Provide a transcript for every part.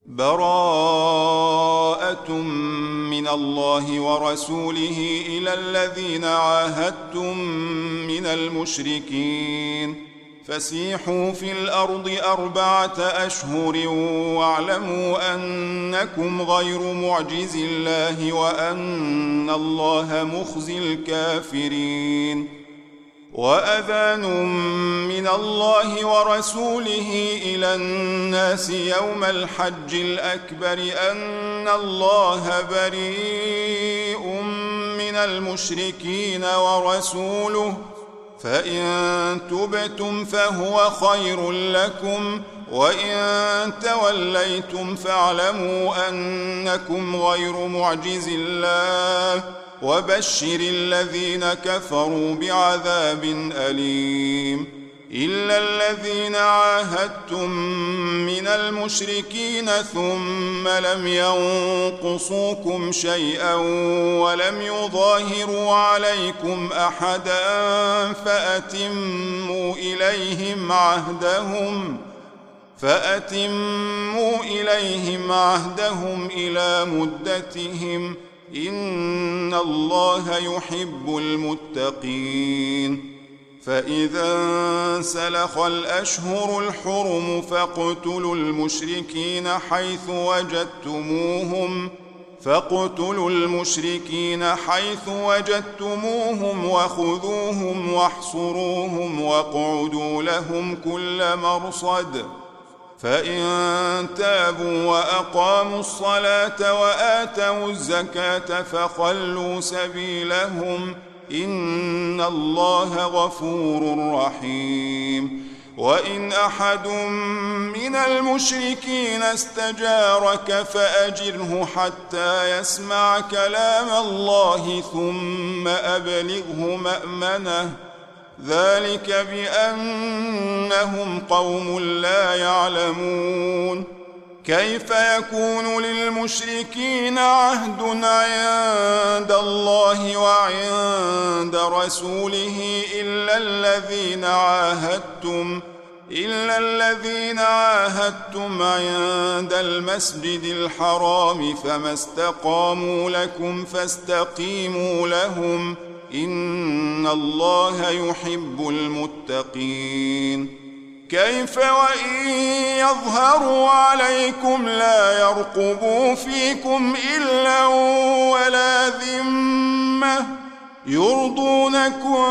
براءة من الله ورسوله إلى الذين عاهدتم من المشركين فسيحوا في الأرض 4 أشهر واعلموا أنكم غير معجز الله وأن الله مخزي الكافرين وأذان من الله ورسوله إلى الناس يوم الحج الأكبر أن الله بريء من المشركين ورسوله فإن تبتم فهو خير لكم وإن توليتم فاعلموا أنكم غير معجز الله وبشر الذين كفروا بعذاب أليم إلا الذين عاهدتم من المشركين ثم لم ينقصوكم شيئا ولم يظاهروا عليكم أحدا فأتموا إليهم عهدهم إلى مدتهم إن الله يحب المتقين فإذا انسلخ الأشهر الحرم فاقتلوا المشركين حيث وجدتموهم وخذوهم واحصروهم واقعدوا لهم كل مرصد فإن تابوا وأقاموا الصلاة وآتوا الزكاة فخلوا سبيلهم إن الله غفور رحيم وإن أحد من المشركين استجارك فأجره حتى يسمع كلام الله ثم أبلغه مأمنه ذلك بأنهم قوم لا يعلمون كيف يكون للمشركين عهد عند الله وعند رسوله إلا الذين عاهدتم عند المسجد الحرام فما استقاموا لكم فاستقيموا لهم إن الله يحب المتقين كيف وإن يظهروا عليكم لا يرقبوا فيكم إلا ولا ذمة يرضونكم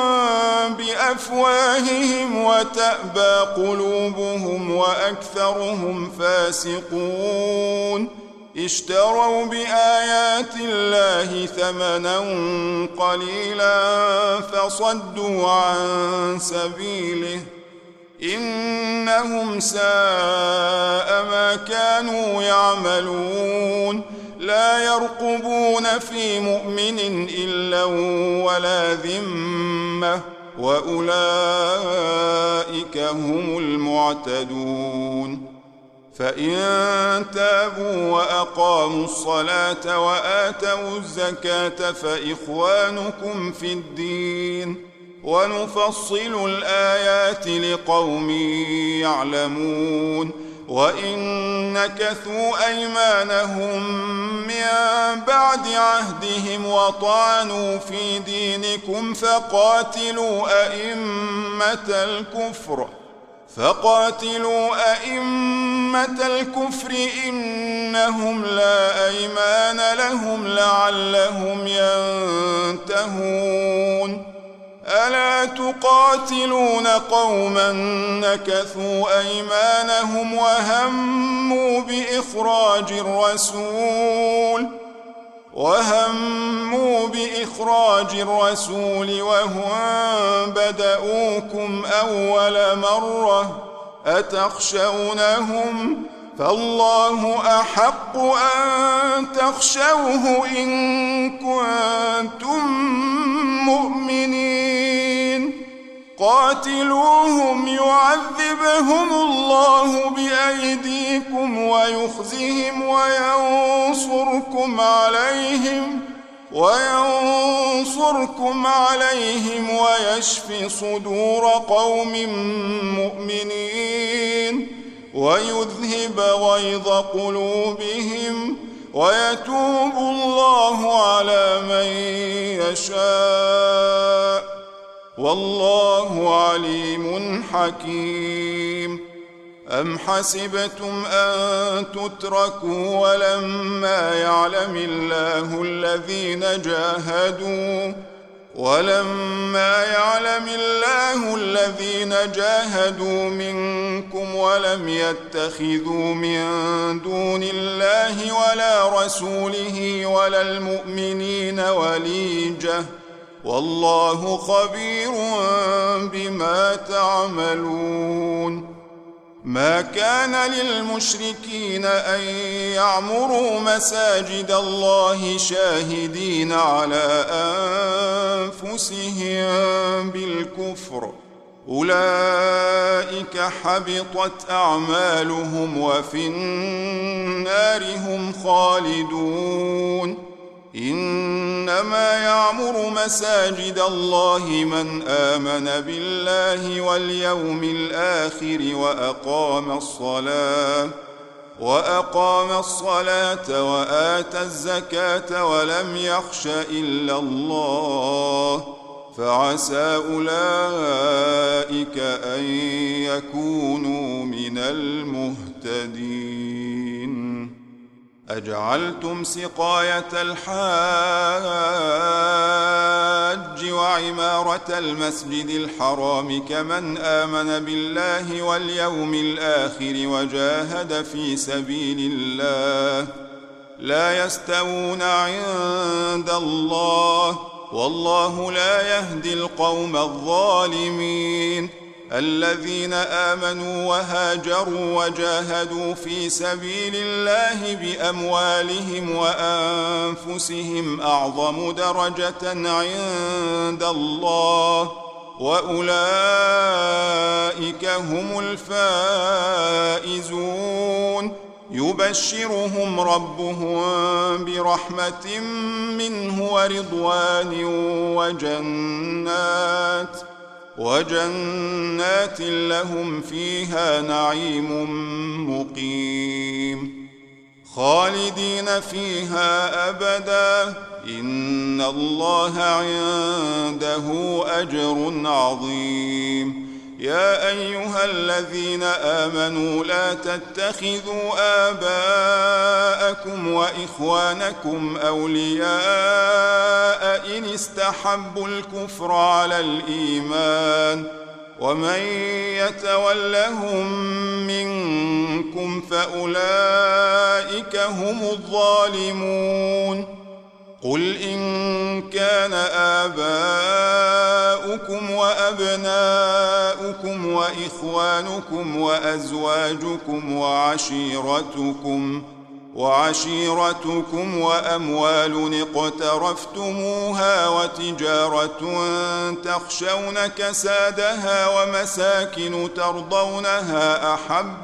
بأفواههم وتأبى قلوبهم وأكثرهم فاسقون اشتروا بآيات الله ثمنا قليلا فصدوا عن سبيله إنهم ساء ما كانوا يعملون لا يرقبون في مؤمن إلا ولا ذمة وأولئك هم المعتدون فإن تابوا وأقاموا الصلاة وآتوا الزكاة فإخوانكم في الدين ونفصل الآيات لقوم يعلمون وإن نكثوا أيمانهم من بعد عهدهم وطعنوا في دينكم فقاتلوا أئمة الكفر إنهم لا أيمان لهم لعلهم ينتهون ألا تقاتلون قوما نكثوا أيمانهم وهموا بإخراج الرسول وهم بدؤوكم أول مرة أتخشونهم فالله أحق أن تخشوه إن كنتم مؤمنين قاتلوهم يعذبهم الله بأيديكم ويخزهم وينصركم عليهم ويشف صدور قوم مؤمنين ويذهب غيظ قلوبهم ويتوب الله على من يشاء والله عليم حكيم. أم حسبتم أن تتركوا ولما يعلم الله الذين جاهدوا منكم ولم يتخذوا من دون الله ولا رسوله ولا المؤمنين وليجة والله خبير بما تعملون. ما كان للمشركين أن يعمروا مساجد الله شاهدين على أنفسهم بالكفر أولئك حبطت أعمالهم وفي النار هم خالدون. إنما يعمر مساجد الله من آمن بالله واليوم الآخر وأقام الصلاة وآتى الزكاة ولم يخش إلا الله فعسى أولئك أن يكونوا من المهتدين. أجعلتم سقاية الحاج وعمارة المسجد الحرام كمن آمن بالله واليوم الآخر وجاهد في سبيل الله لا يستوون عند الله والله لا يهدي القوم الظالمين. الذين آمنوا وهاجروا وجاهدوا في سبيل الله بأموالهم وأنفسهم أعظم درجة عند الله وأولئك هم الفائزون. يبشرهم ربهم برحمة منه ورضوان وجنات لهم فيها نعيم مقيم خالدين فيها أبدا إن الله عنده أجر عظيم. يا أيها الذين آمنوا لا تتخذوا آباءكم وإخوانكم أولياء إن استحبوا الكفر على الإيمان ومن يتولهم منكم فأولئك هم الظالمون. قل إن كان آباؤكم وأبناؤكم وإخوانكم وأزواجكم وعشيرتكم وأموال اقترفتموها وتجارة تخشون كسادها ومساكن ترضونها أحب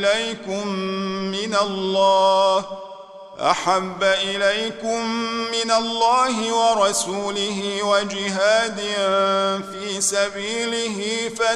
إليكم من الله ورسوله وجهاد في سبيله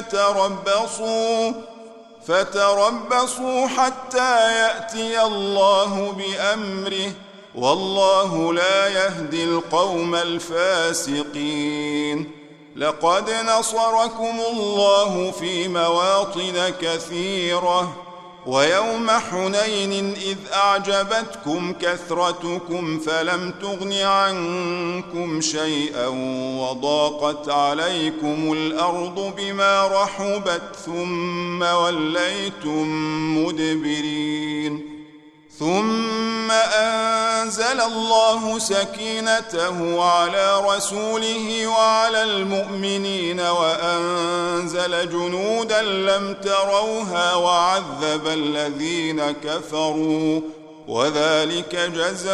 فتربصوا حتى يأتي الله بأمره والله لا يهدي القوم الفاسقين. لقد نصركم الله في مواطن كثيرة ويوم حنين إذ أعجبتكم كثرتكم فلم تغن عنكم شيئا وضاقت عليكم الأرض بما رحبت ثم وليتم مدبرين. ثم أنزل الله سكينته على رسوله وعلى المؤمنين وأنزل جنودا لم تروها وعذب الذين كفروا وذلك جزاء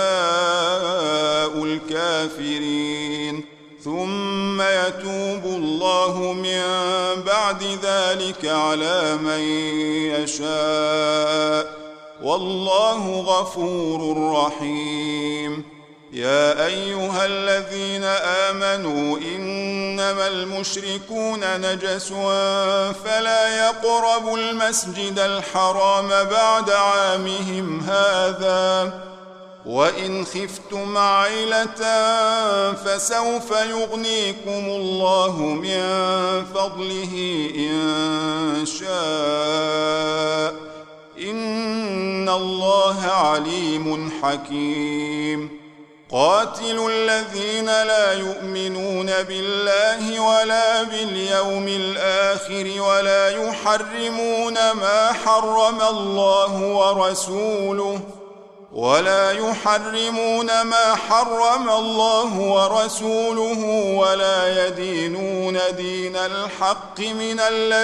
الكافرين. ثم يتوب الله من بعد ذلك على من يشاء والله غفور رحيم. يا أيها الذين آمنوا إنما المشركون نجس فلا يقربوا المسجد الحرام بعد عامهم هذا وإن خفتم عيلة فسوف يغنيكم الله من فضله إن شاء إن الله عليم حكيم قاتلوا الذين لا يؤمنون بالله ولا باليوم الآخر ولا يحرمون ما حرم الله ورسوله ولا يدينون دين الحق من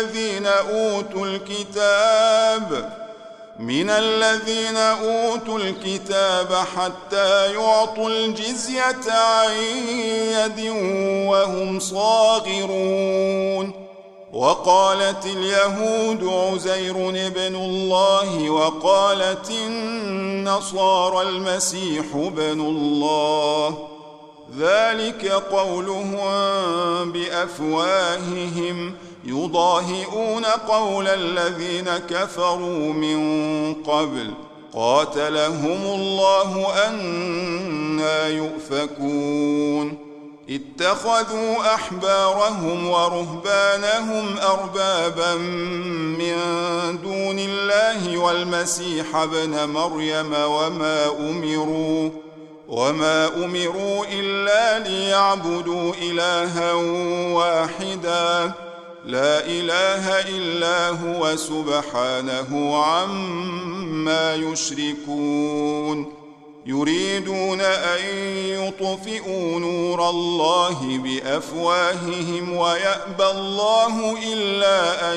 الذين أوتوا الكتاب حتى يعطوا الجزية عن يد وهم صاغرون وقالت اليهود عزير ابن الله وقالت النصارى المسيح ابن الله ذلك قولهم بأفواههم يضاهئون قول الذين كفروا من قبل قاتلهم الله أنى يؤفكون اتخذوا أحبارهم ورهبانهم أربابا من دون الله والمسيح ابن مريم وما أمروا إلا ليعبدوا إلها واحدا لا إله إلا هو سبحانه عما يشركون يريدون أن يطفئوا نور الله بأفواههم ويأبى الله إلا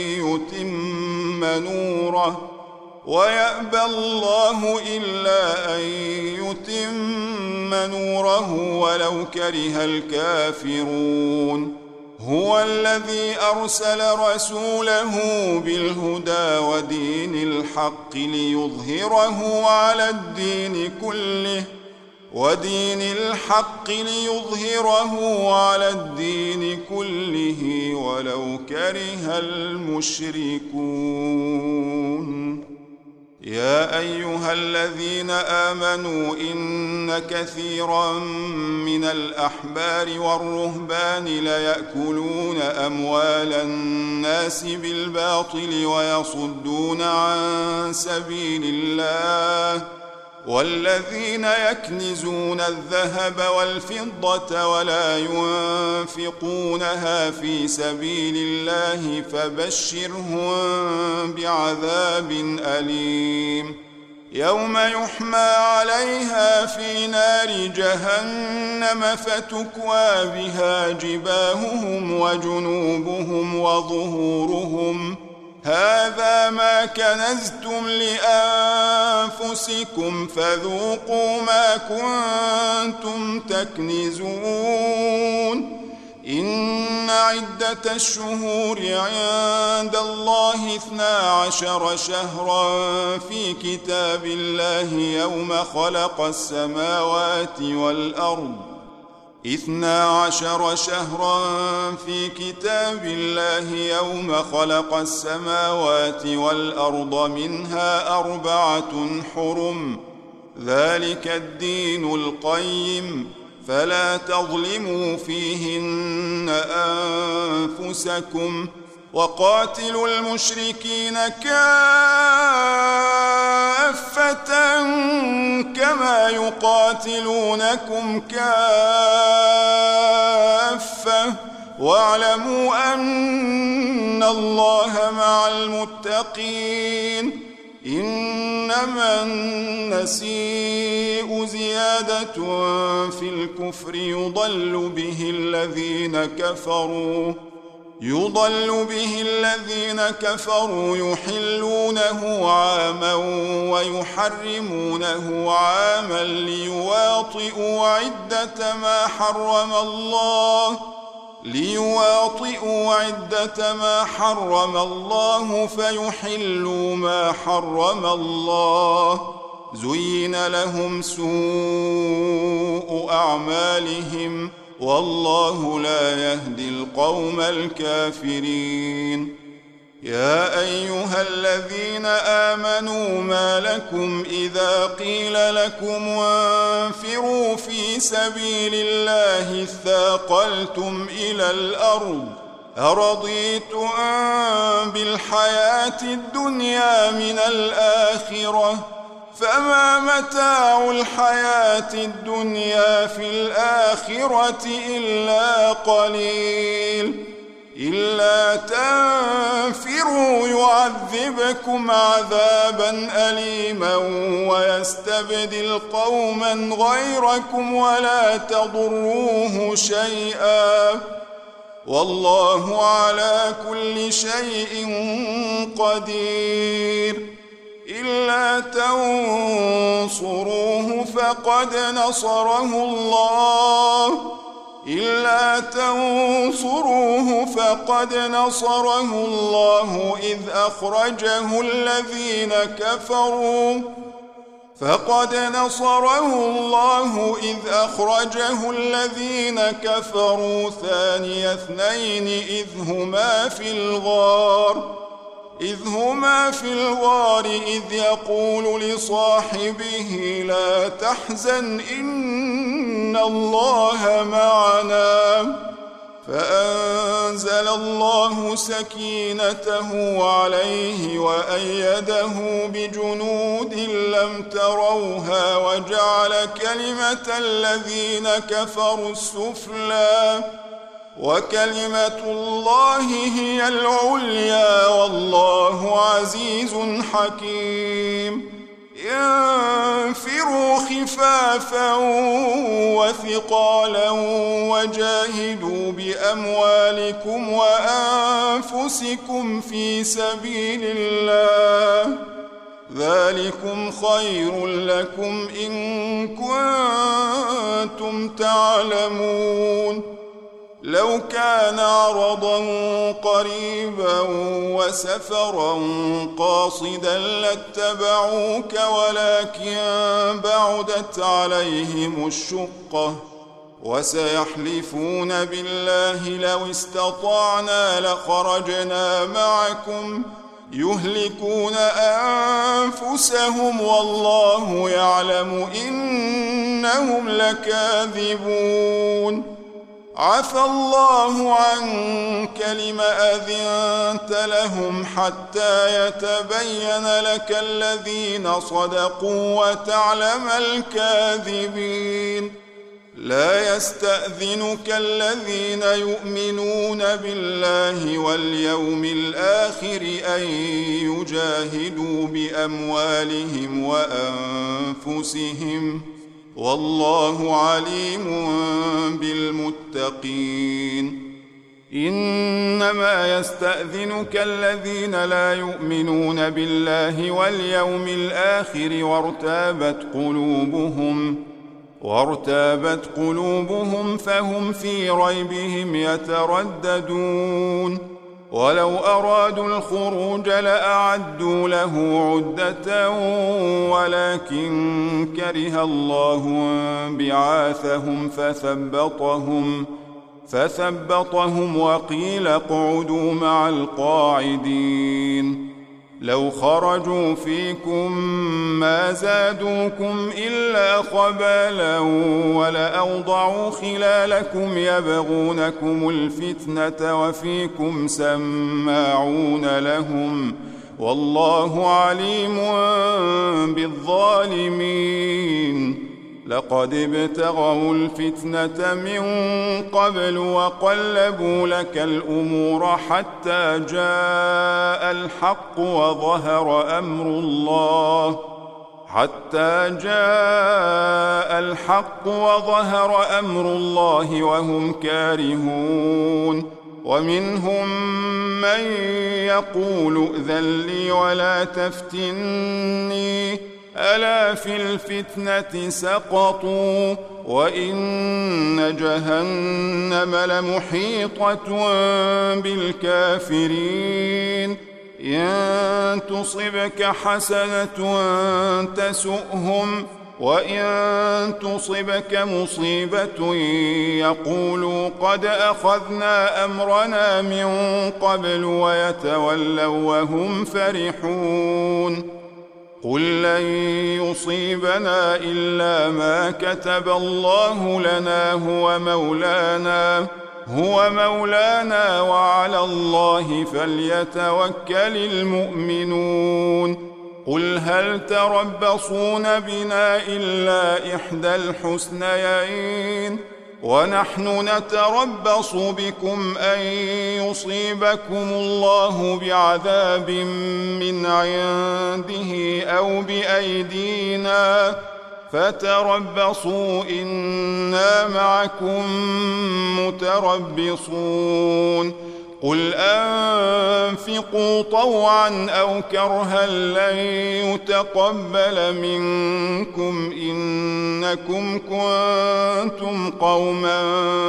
أن يتم نوره ولو كره الكافرون هو الذي أرسل رسوله بالهدى ودين الحق ليظهره على الدين كله ولو كره المشركون يا أيها الذين آمنوا إن كثيرا من الأحبار والرهبان ليأكلون أموال الناس بالباطل ويصدون عن سبيل الله والذين يكنزون الذهب والفضة ولا ينفقونها في سبيل الله فبشرهم بعذاب أليم يوم يحمى عليها في نار جهنم فتكوى بها جباههم وجنوبهم وظهورهم هذا ما كنزتم لأنفسكم فذوقوا ما كنتم تكنزون إن عدة الشهور عند الله 12 شهرا في كتاب الله يوم خلق السماوات والأرض 12 شهرا في كتاب الله يوم خلق السماوات والأرض منها 4 حرم ذلك الدين القيم فلا تظلموا فيهن أنفسكم وقاتلوا المشركين كافة كما يقاتلونكم كافة واعلموا أن الله مع المتقين إنما النسيء زيادة في الكفر يضل به الذين كفروا يحلونه عاما ويحرمونه عاما ليواطئوا عدة ما حرم الله فيحلوا ما حرم الله زين لهم سوء أعمالهم والله لا يهدي القوم الكافرين. يا أيها الذين آمنوا ما لكم إذا قيل لكم انفروا في سبيل الله اثاقلتم إلى الأرض أرضيتم بالحياة الدنيا من الآخرة فما متاع الحياة الدنيا في الآخرة إلا قليل. إلا تنفروا يعذبكم عذابا أليما ويستبدل قوما غيركم ولا تضروه شيئا والله على كل شيء قدير. إلا تنصروه فقد نصره الله إذ أخرجه الذين كفروا ثاني اثنين إذ هما في الغار إذ يقول لصاحبه لا تحزن إن الله معنا فأنزل الله سكينته عليه وأيده بجنود لم تروها وجعل كلمة الذين كفروا السفلى وكلمة الله هي العليا والله عزيز حكيم. انفروا خفافا وثقالا وجاهدوا بأموالكم وأنفسكم في سبيل الله ذلكم خير لكم إن كنتم تعلمون. لو كان عرضا قريبا وسفرا قاصدا لاتبعوك ولكن بعدت عليهم الشقة وسيحلفون بالله لو استطعنا لخرجنا معكم يهلكون أنفسهم والله يعلم إنهم لكاذبون. عفى الله عنك لم أذنت لهم حتى يتبين لك الذين صدقوا وتعلم الكاذبين. لا يستأذنك الذين يؤمنون بالله واليوم الآخر أن يجاهدوا بأموالهم وأنفسهم والله عليم بالمتقين. إنما يستأذنك الذين لا يؤمنون بالله واليوم الآخر وارتابت قلوبهم فهم في ريبهم يترددون. ولو أرادوا الخروج لأعدوا له عدة ولكن كره الله بعاثهم فثبطهم وقيل اقعدوا مع القاعدين. لو خرجوا فيكم ما زادوكم إلا خبالا ولأوضعوا خلالكم يبغونكم الفتنة وفيكم سماعون لهم والله عليم بالظالمين. لقد ابتغوا الفتنة من قبل وقلبوا لك الأمور حتى جاء الحق وظهر أمر الله وهم كارهون. ومنهم من يقول ائذن لي ولا تفتني ألا في الفتنة سقطوا وإن جهنم لمحيطة بالكافرين. إن تصبك حسنة تسؤهم وإن تصبك مصيبة يقولوا قد أخذنا أمرنا من قبل ويتولوا وهم فرحون قل لن يصيبنا إلا ما كتب الله لنا هو مولانا وعلى الله فليتوكل المؤمنون قل هل تربصون بنا إلا إحدى الحسنيين ونحن نتربص بكم أن يصيبكم الله بعذاب من عنده أو بأيدينا فتربصوا إنا معكم متربصون قل أنفقوا طوعا أو كرها لن يتقبل منكم إنكم كنتم قوما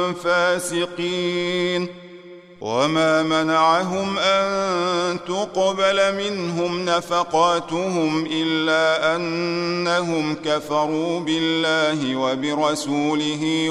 فاسقين وما منعهم أن تقبل منهم نفقاتهم إلا أنهم كفروا بالله وبرسوله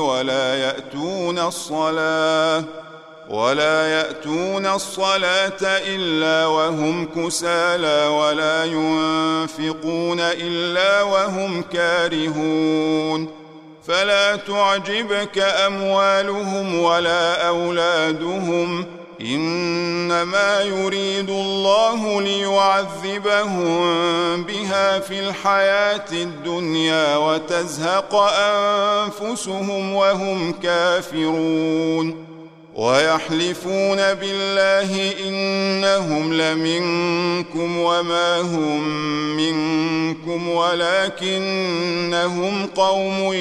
ولا يأتون الصلاة إلا وهم كسالى ولا ينفقون إلا وهم كارهون فلا تعجبك أموالهم ولا أولادهم إنما يريد الله ليعذبهم بها في الحياة الدنيا وتزهق أنفسهم وهم كافرون ويحلفون بالله إنهم لمنكم وما هم منكم ولكنهم قوم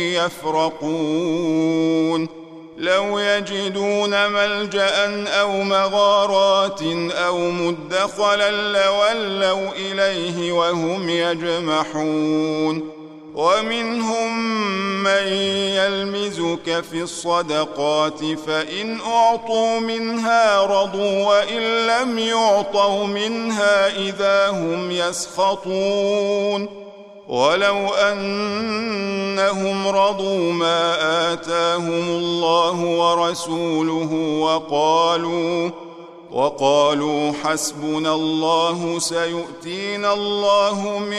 يفرقون لو يجدون ملجأ أو مغارات أو مدخلا لولوا إليه وهم يجمحون ومنهم من يلمزك في الصدقات فإن أعطوا منها رضوا وإن لم يعطوا منها إذا هم يسخطون ولو أنهم رضوا ما آتاهم الله ورسوله وقالوا حسبنا الله سيؤتينا الله من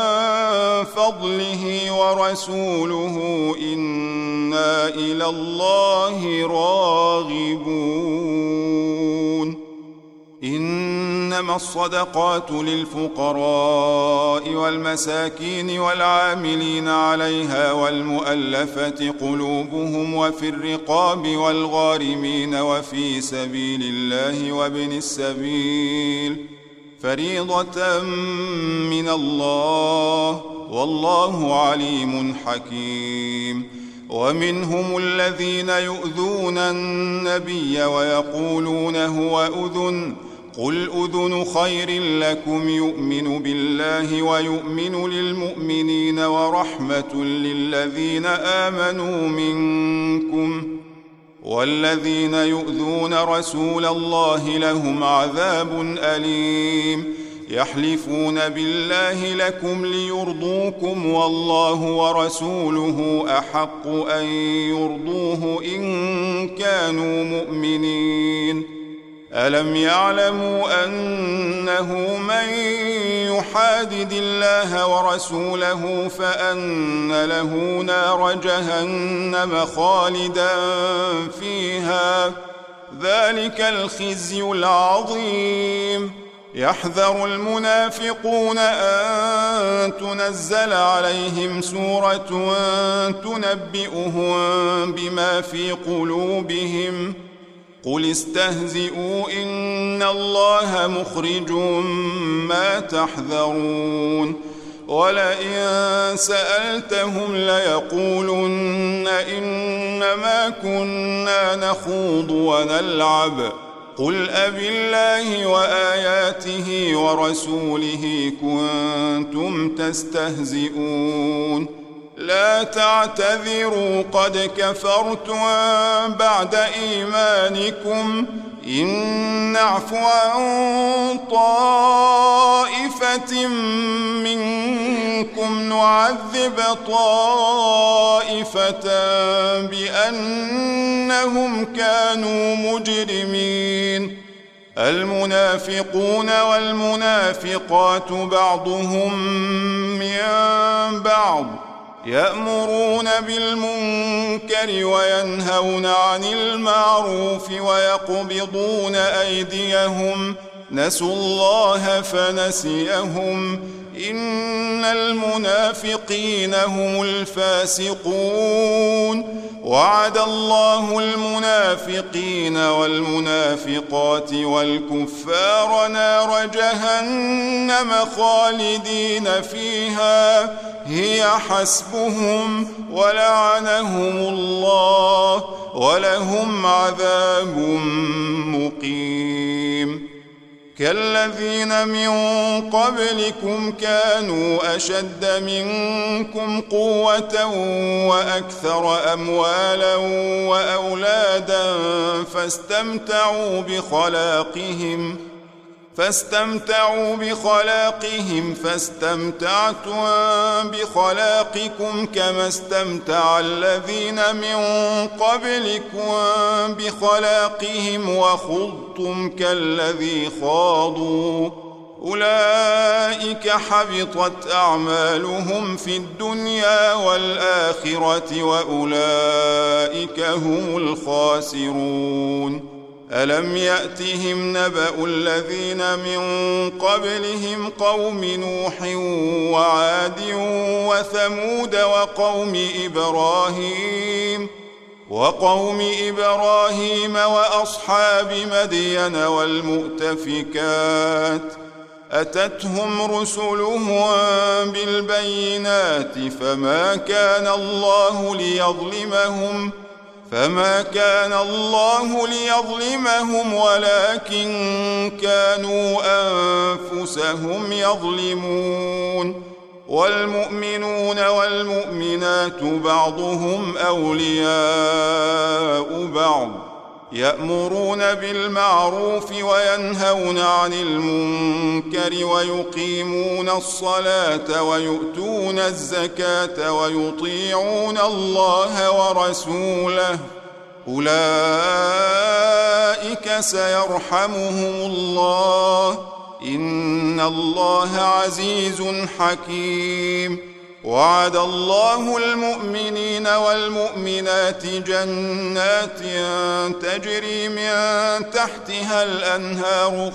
فضله ورسوله إنا إلى الله راغبون إنما الصدقات للفقراء والمساكين والعاملين عليها والمؤلفة قلوبهم وفي الرقاب والغارمين وفي سبيل الله وابن السبيل فريضة من الله والله عليم حكيم ومنهم الذين يؤذون النبي ويقولون هو أذن قل أذن خير لكم يؤمن بالله ويؤمن للمؤمنين ورحمة للذين آمنوا منكم والذين يؤذون رسول الله لهم عذاب أليم يحلفون بالله لكم ليرضوكم والله ورسوله أحق أن يرضوه إن كانوا مؤمنين ألم يعلموا أنه من يحادد الله ورسوله فأن له نار جهنم خالدا فيها ذلك الخزي العظيم يحذر المنافقون أن تنزل عليهم سورة تنبئهم بما في قلوبهم قل استهزئوا إن الله مخرج ما تحذرون ولئن سألتهم ليقولن إنما كنا نخوض ونلعب قل أبالله وآياته ورسوله كنتم تستهزئون لا تعتذروا قد كفرتم بعد إيمانكم إن نعفو عن طائفة منكم نعذب طائفة بأنهم كانوا مجرمين المنافقون والمنافقات بعضهم من بعض يأمرون بالمنكر وينهون عن المعروف ويقبضون أيديهم نسوا الله فنسيهم إن المنافقين هم الفاسقون وعد الله المنافقين والمنافقات والكفار نار جهنم خالدين فيها هي حسبهم ولعنهم الله ولهم عذاب مقيم كالذين من قبلكم كانوا أشد منكم قوة وأكثر أموالا وأولادا فاستمتعوا بخلاقهم فاستمتعتم بخلاقكم كما استمتع الذين من قبلكم بخلاقهم وخضتم كالذي خاضوا أولئك حبطت أعمالهم في الدنيا والآخرة وأولئك هم الخاسرون ألم يأتهم نبأ الذين من قبلهم قوم نوح وعاد وثمود وقوم إبراهيم وأصحاب مدين والمؤتفكات أتتهم رسلهم بالبينات فما كان الله ليظلمهم ولكن كانوا أنفسهم يظلمون والمؤمنون والمؤمنات بعضهم أولياء بعض يأمرون بالمعروف وينهون عن المنكر ويقيمون الصلاة ويؤتون الزكاة ويطيعون الله ورسوله أولئك سيرحمهم الله إن الله عزيز حكيم وعد الله المؤمنين والمؤمنات جنات تجري من تحتها الأنهار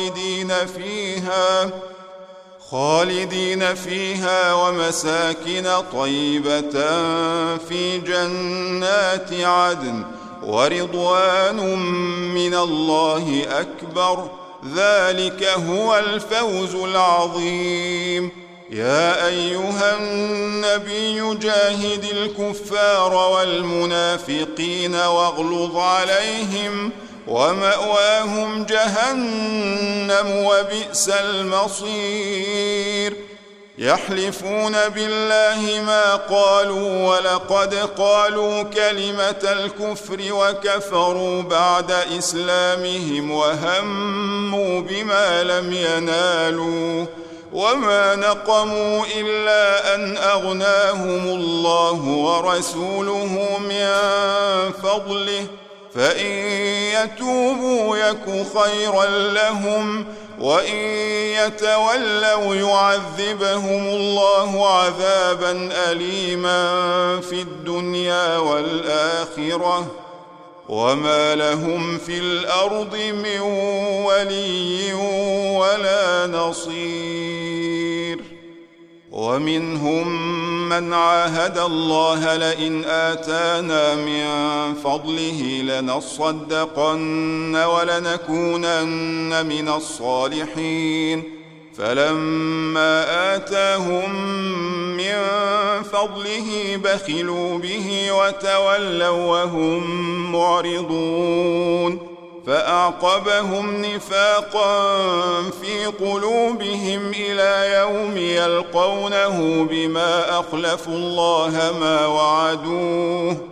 خالدين فيها ومساكن طيبة في جنات عدن ورضوان من الله أكبر ذلك هو الفوز العظيم يا أيها النبي جاهد الكفار والمنافقين واغلظ عليهم ومأواهم جهنم وبئس المصير يحلفون بالله ما قالوا ولقد قالوا كلمة الكفر وكفروا بعد إسلامهم وهموا بما لم ينالوا وما نقموا إلا أن أغناهم الله ورسوله من فضله فإن يتوبوا يك خيرا لهم وإن يتولوا يعذبهم الله عذابا أليما في الدنيا والآخرة وما لهم في الأرض من ولي ولا نصير ومنهم من عاهد الله لئن آتانا من فضله لنصدقن ولنكونن من الصالحين فلما آتاهم من فضله بخلوا به وتولوا وهم معرضون فأعقبهم نفاقا في قلوبهم إلى يوم يلقونه بما أخلفوا الله ما وعدوه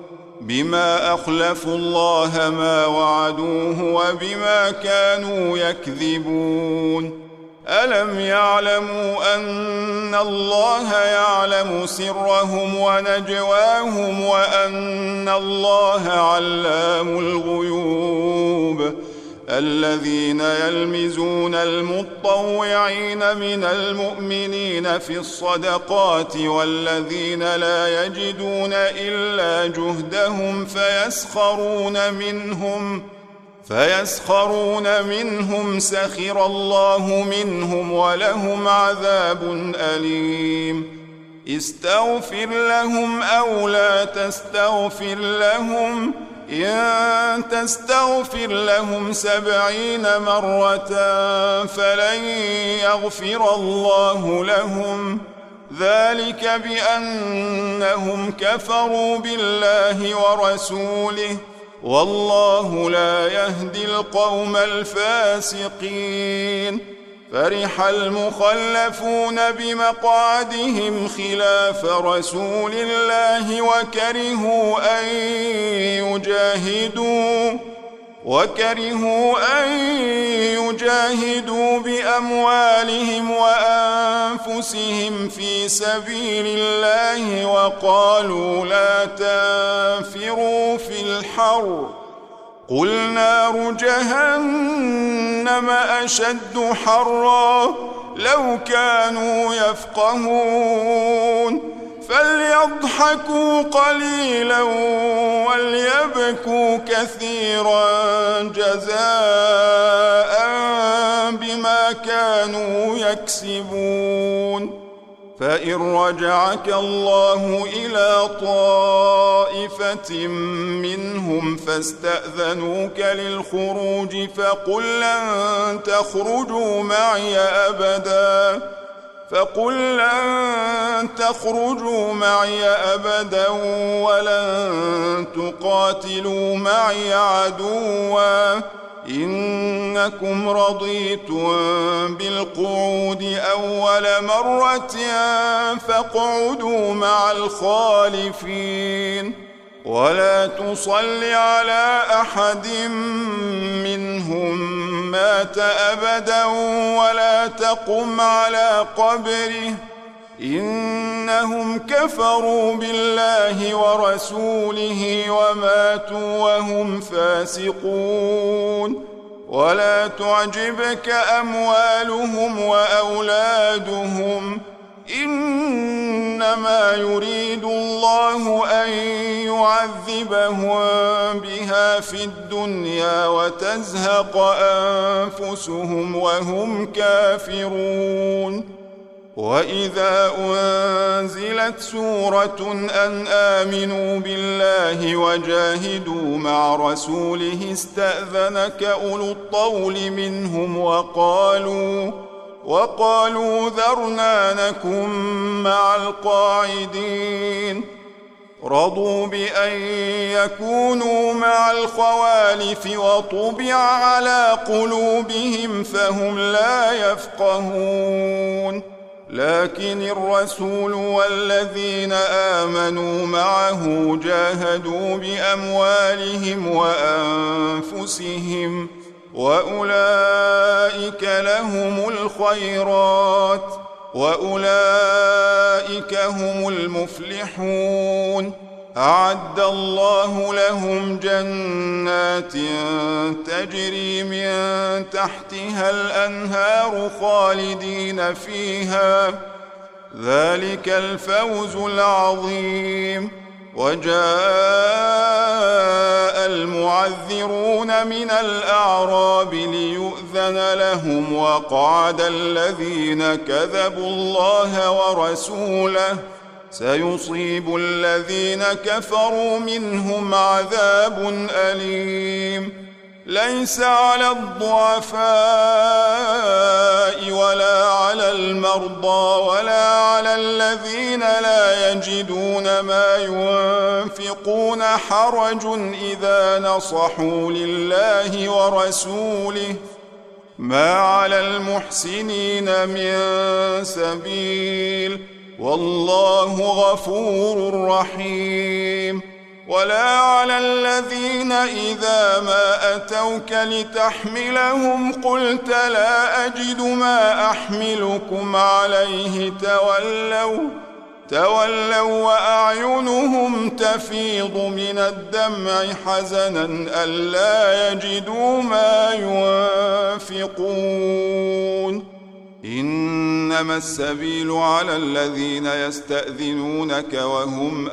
بما أخلفوا الله ما وعدوه وبما كانوا يكذبون ألم يعلموا أن الله يعلم سرهم ونجواهم وأن الله علام الغيوب الذين يلمزون المطوعين من المؤمنين في الصدقات والذين لا يجدون إلا جهدهم فيسخرون منهم سخر الله منهم ولهم عذاب أليم استغفر لهم أو لا تستغفر لهم إن تستغفر لهم 70 مرة فلن يغفر الله لهم ذلك بأنهم كفروا بالله ورسوله والله لا يهدي القوم الفاسقين فرح المخلفون بمقعدهم خلاف رسول الله وكرهوا أن يجاهدوا بأموالهم وأنفسهم في سبيل الله وقالوا لا تنفروا في الحر قل نار جهنم أشد حرا لو كانوا يفقهون فليضحكوا قليلا وليبكوا كثيرا جزاء بما كانوا يكسبون فإن رجعك الله إلى طائفة منهم فاستأذنوك للخروج فقل لن تخرجوا معي أبدا ولن تقاتلوا معي عدوا إنكم رضيتم بالقعود أول مرة فاقعدوا مع الخالفين ولا تصل على أحد منهم مات أبدا ولا تقم على قبره إنهم كفروا بالله ورسوله وماتوا وهم فاسقون ولا تعجبك أموالهم وأولادهم إنما يريد الله أن يعذبهم بها في الدنيا وتزهق أنفسهم وهم كافرون وإذا أنزلت سورة أن آمنوا بالله وجاهدوا مع رسوله استأذنك أولو الطول منهم وقالوا ذرنا نكن مع القاعدين رضوا بأن يكونوا مع الخوالف وطبع على قلوبهم فهم لا يفقهون لكن الرسول والذين آمنوا معه جاهدوا بأموالهم وأنفسهم وأولئك لهم الخيرات وأولئك هم المفلحون أعد الله لهم جنات تجري من تحتها الأنهار خالدين فيها ذلك الفوز العظيم وجاء المعذرون من الأعراب ليؤذن لهم وقعد الذين كذبوا الله ورسوله سيصيب الذين كفروا منهم عذاب أليم ليس على الضعفاء ولا على المرضى ولا على الذين لا يجدون ما ينفقون حرج إذا نصحوا لله ورسوله ما على المحسنين من سبيل والله غفور رحيم ولا على الذين إذا ما أتوك لتحملهم قلت لا أجد ما أحملكم عليه تولوا وأعينهم تفيض من الدمع حزنا ألا يجدوا ما ينفقون إنما السبيل على الذين يستأذنونك وهم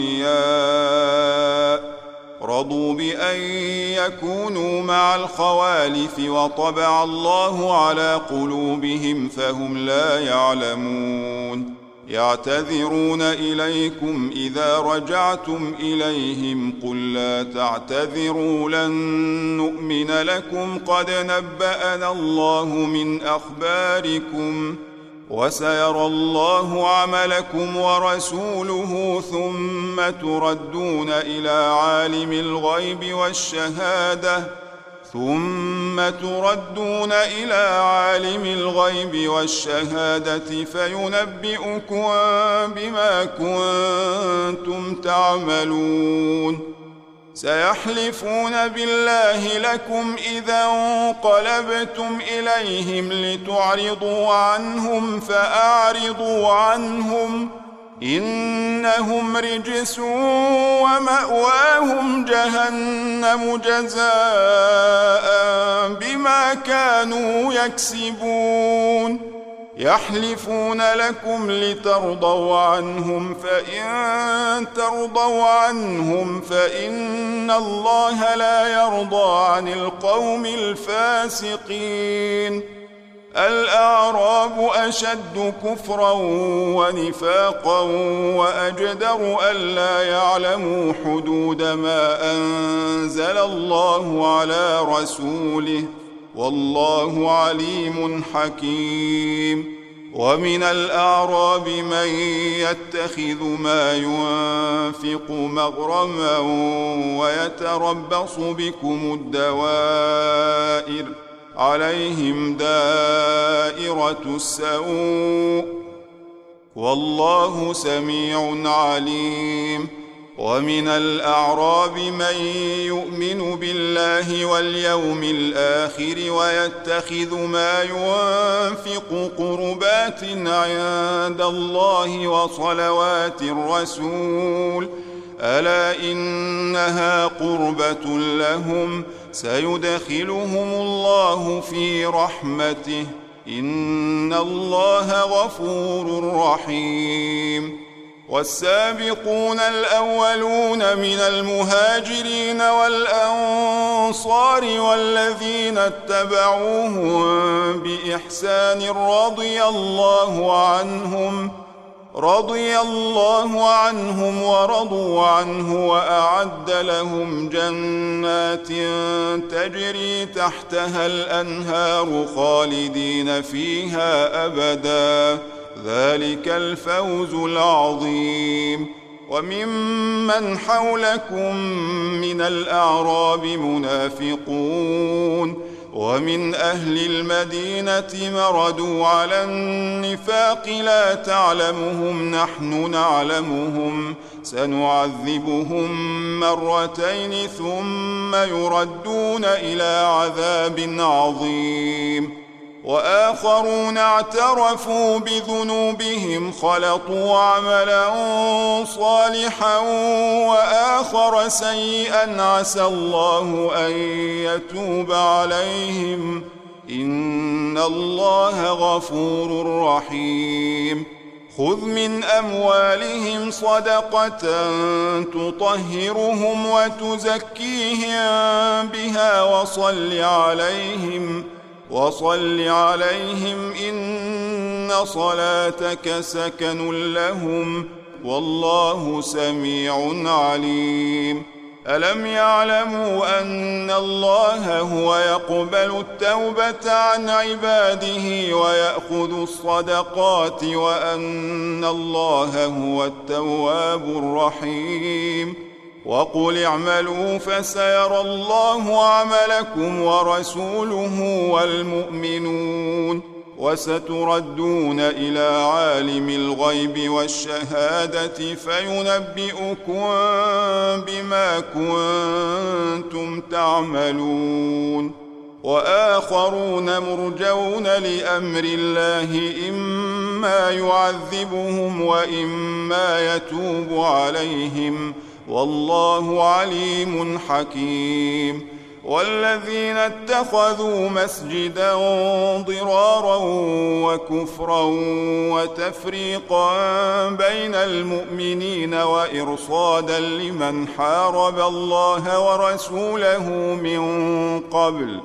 أغنياء رضوا بأن يكونوا مع الخوالف وطبع الله على قلوبهم فهم لا يعلمون يعتذرون إليكم إذا رجعتم إليهم قل لا تعتذروا لن نؤمن لكم قد نبأنا الله من أخباركم وسيرى الله عملكم ورسوله ثم تردون إلى عالم الغيب والشهادة فينبئكم بما كنتم تعملون سيحلفون بالله لكم إذا انقلبتم إليهم لتعرضوا عنهم فأعرضوا عنهم إنهم رجس ومأواهم جهنم جزاء بما كانوا يكسبون يحلفون لكم لترضوا عنهم فإن ترضوا عنهم فإن الله لا يرضى عن القوم الفاسقين الأعراب أشد كفرا ونفاقا وأجدر ألا يعلموا حدود ما أنزل الله على رسوله والله عليم حكيم ومن الأعراب من يتخذ ما ينفق مغرما ويتربص بكم الدوائر عليهم دائرة السوء والله سميع عليم ومن الأعراب من يؤمن بالله واليوم الآخر ويتخذ ما ينفق قربات عند الله وصلوات الرسول ألا إنها قربة لهم سيدخلهم الله في رحمته إن الله غفور رحيم والسابقون الأولون من المهاجرين والأنصار والذين اتبعوهم بإحسان رضي الله عنهم ورضوا عنه وأعد لهم جنات تجري تحتها الأنهار خالدين فيها أبدا ذلك الفوز العظيم وممن حولكم من الأعراب منافقون ومن أهل المدينة مردوا على النفاق لا تعلمهم نحن نعلمهم سنعذبهم مرتين ثم يردون إلى عذاب عظيم وآخرون اعترفوا بذنوبهم خلطوا عملا صالحا وآخر سيئا عسى الله أن يتوب عليهم إن الله غفور رحيم خذ من أموالهم صدقة تطهرهم وتزكيهم بها وصل عليهم إن صلاتك سكن لهم والله سميع عليم ألم يعلموا أن الله هو يقبل التوبة عن عباده ويأخذ الصدقات وأن الله هو التواب الرحيم وقل اعملوا فسيرى الله عملكم ورسوله والمؤمنون وستردون إلى عالم الغيب والشهادة فينبئكم بما كنتم تعملون وآخرون مرجون لأمر الله إما يعذبهم وإما يتوب عليهم والله عليم حكيم والذين اتخذوا مسجدا ضرارا وكفرا وتفريقا بين المؤمنين وإرصادا لمن حارب الله ورسوله من قبل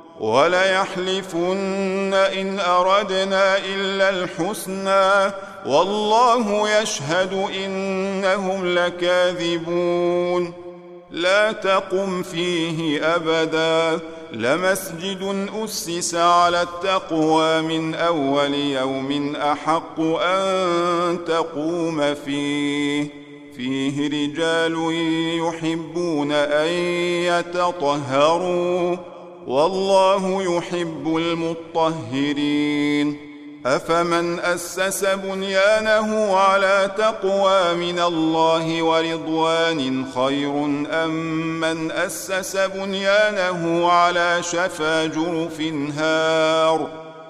وليحلفن إن أردنا إلا الحسنى والله يشهد إنهم لكاذبون لا تقم فيه أبدا لمسجد أسس على التقوى من أول يوم أحق أن تقوم فيه رجال يحبون أن يتطهروا والله يحب المطهرين أفمن أسس بنيانه على تقوى من الله ورضوان خير أم من أسس بنيانه على شفا جرف هار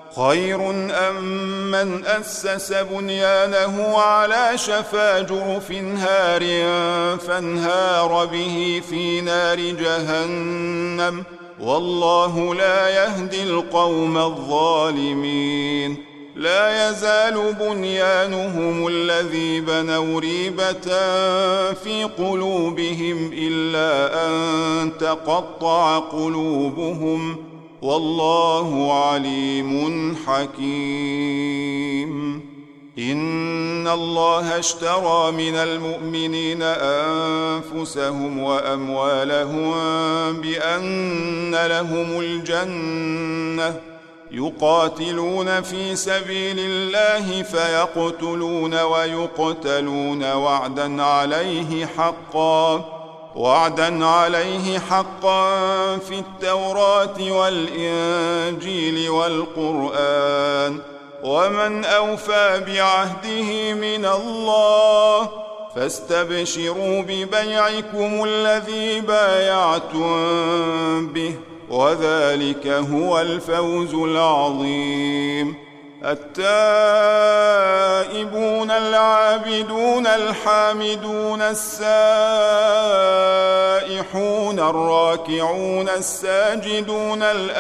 فانهار به في نار جهنم والله لا يهدي القوم الظالمين لا يزال بنيانهم الذي بنوا ريبة في قلوبهم إلا أن تقطع قلوبهم والله عليم حكيم إن الله اشترى من المؤمنين أنفسهم وأموالهم بأن لهم الجنة يقاتلون في سبيل الله فيقتلون ويقتلون وعدا عليه حقا في التوراة والإنجيل والقرآن ومن أوفى بعهده من الله فاستبشروا ببيعكم الذي بايعتم به وذلك هو الفوز العظيم التائبون العابدون الحامدون السائحون الراكعون الساجدون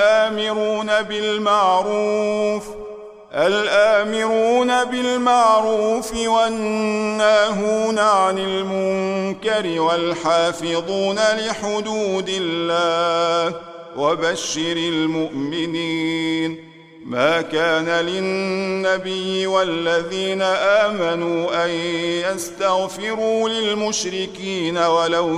الآمرون بالمعروف والناهون عن المنكر والحافظون لحدود الله وبشر المؤمنين ما كان للنبي والذين آمنوا أن يستغفروا للمشركين ولو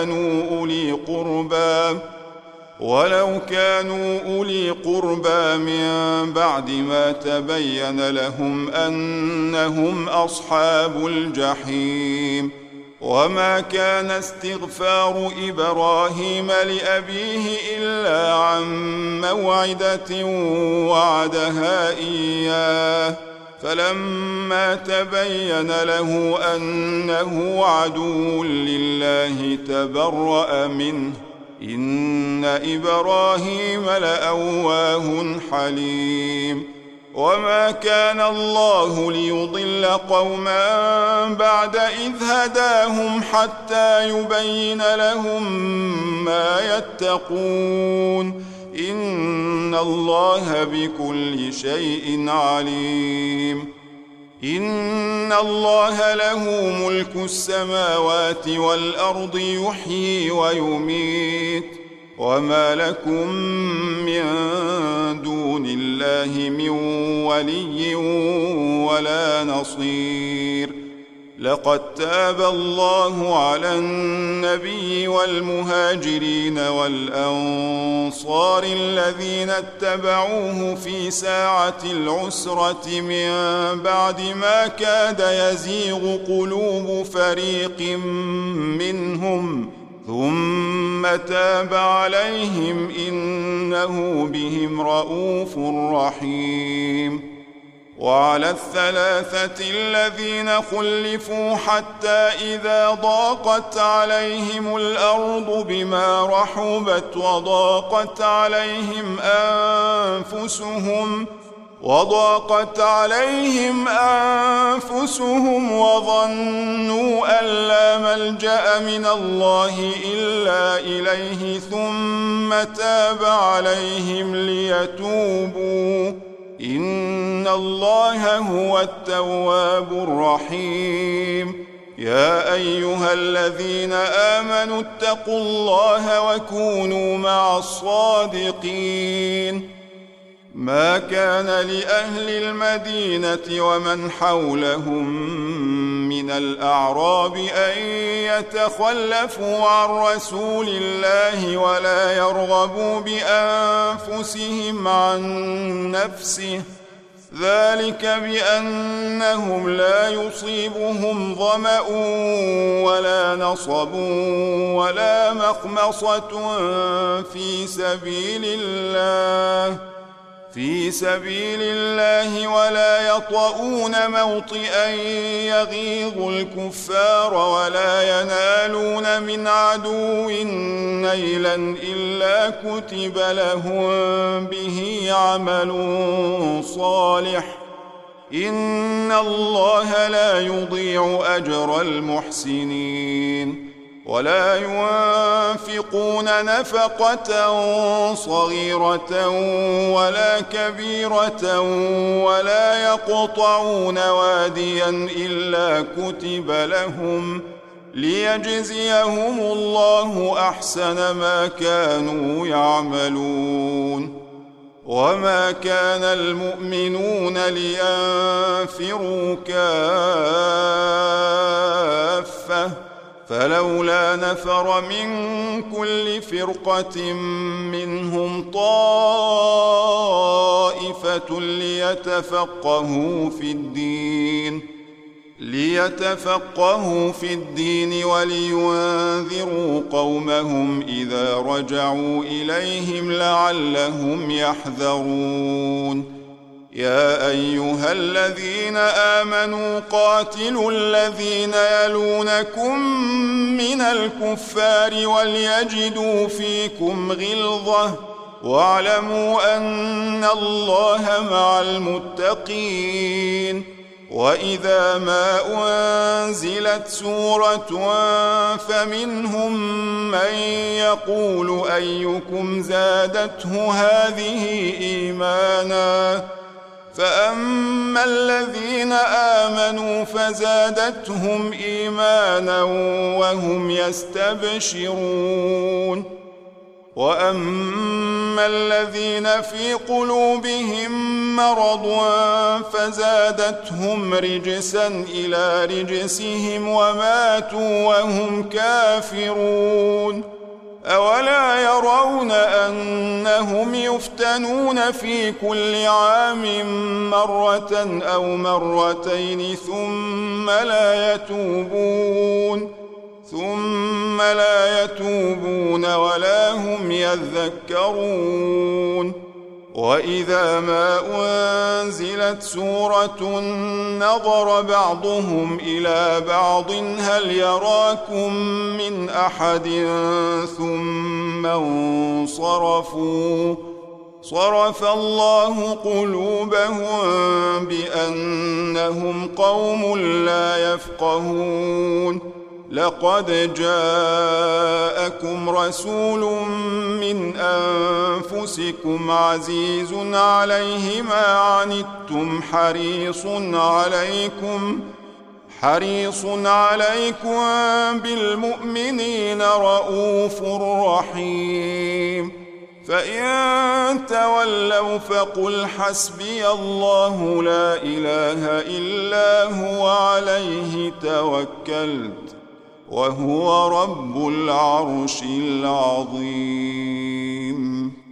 كانوا أولي قربى من بعد ما تبين لهم أنهم أصحاب الجحيم وما كان استغفار إبراهيم لأبيه إلا عن موعدة وعدها إياه فلما تبين له أنه عدو لله تبرأ منه إن إبراهيم لأواه حليم وما كان الله ليضل قوما بعد إذ هداهم حتى يبين لهم ما يتقون إن الله بكل شيء عليم إن الله له ملك السماوات والأرض يحيي ويميت وما لكم من دون الله من ولي ولا نصير لقد تاب الله على النبي والمهاجرين والأنصار الذين اتبعوه في ساعة العسرة من بعد ما كاد يزيغ قلوب فريق منهم ثم ثم تاب عليهم إنه بهم رءوف رحيم. وعلى الثلاثة الذين خلفوا حتى إذا ضاقت عليهم الأرض بما رحبت وضاقت عليهم أنفسهم وظنوا أن لا ملجأ من الله إلا إليه ثم تاب عليهم ليتوبوا إن الله هو التواب الرحيم. يا أيها الذين آمنوا اتقوا الله وكونوا مع الصادقين. ما كان لأهل المدينة ومن حولهم من الأعراب أن يتخلفوا عن رسول الله ولا يرغبوا بأنفسهم عن نفسه، ذلك بأنهم لا يصيبهم ظمأ ولا نصب ولا مخمصة في سبيل الله ولا يطؤون موطئا يغيظ الكفار ولا ينالون من عدو نيلا إلا كتب لهم به عمل صالح إن الله لا يضيع أجر المحسنين. ولا ينفقون نفقة صغيرة ولا كبيرة ولا يقطعون واديا إلا كتب لهم ليجزيهم الله أحسن ما كانوا يعملون. وما كان المؤمنون لينفروا كافة فلولا نفر من كل فرقة منهم طائفة ليتفقهوا في الدين ولينذروا قومهم إذا رجعوا إليهم لعلهم يحذرون. يا أيها الذين آمنوا قاتلوا الذين يلونكم من الكفار وليجدوا فيكم غلظة واعلموا أن الله مع المتقين. وإذا ما أنزلت سورة فمنهم من يقول أيكم زادته هذه إيمانا فأما الذين آمنوا فزادتهم إيمانا وهم يستبشرون. وأما الذين في قلوبهم مرض فزادتهم رجسا إلى رجسهم وماتوا وهم كافرون. أولا يرون أنهم يفتنون في كل عام مرة أو مرتين ثم لا يتوبون ولا هم يذكرون. وإذا ما أنزلت سورة نظر بعضهم إلى بعض هل يراكم من أحد ثم انصرفوا صرف الله قلوبهم بأنهم قوم لا يفقهون. لقد جاءكم رسول من أنفسكم عزيز عليه ما عنتم حريص عليكم بالمؤمنين رؤوف رحيم. فإن تولوا فقل حسبي الله لا إله إلا هو عليه توكلت وهو رب العرش العظيم.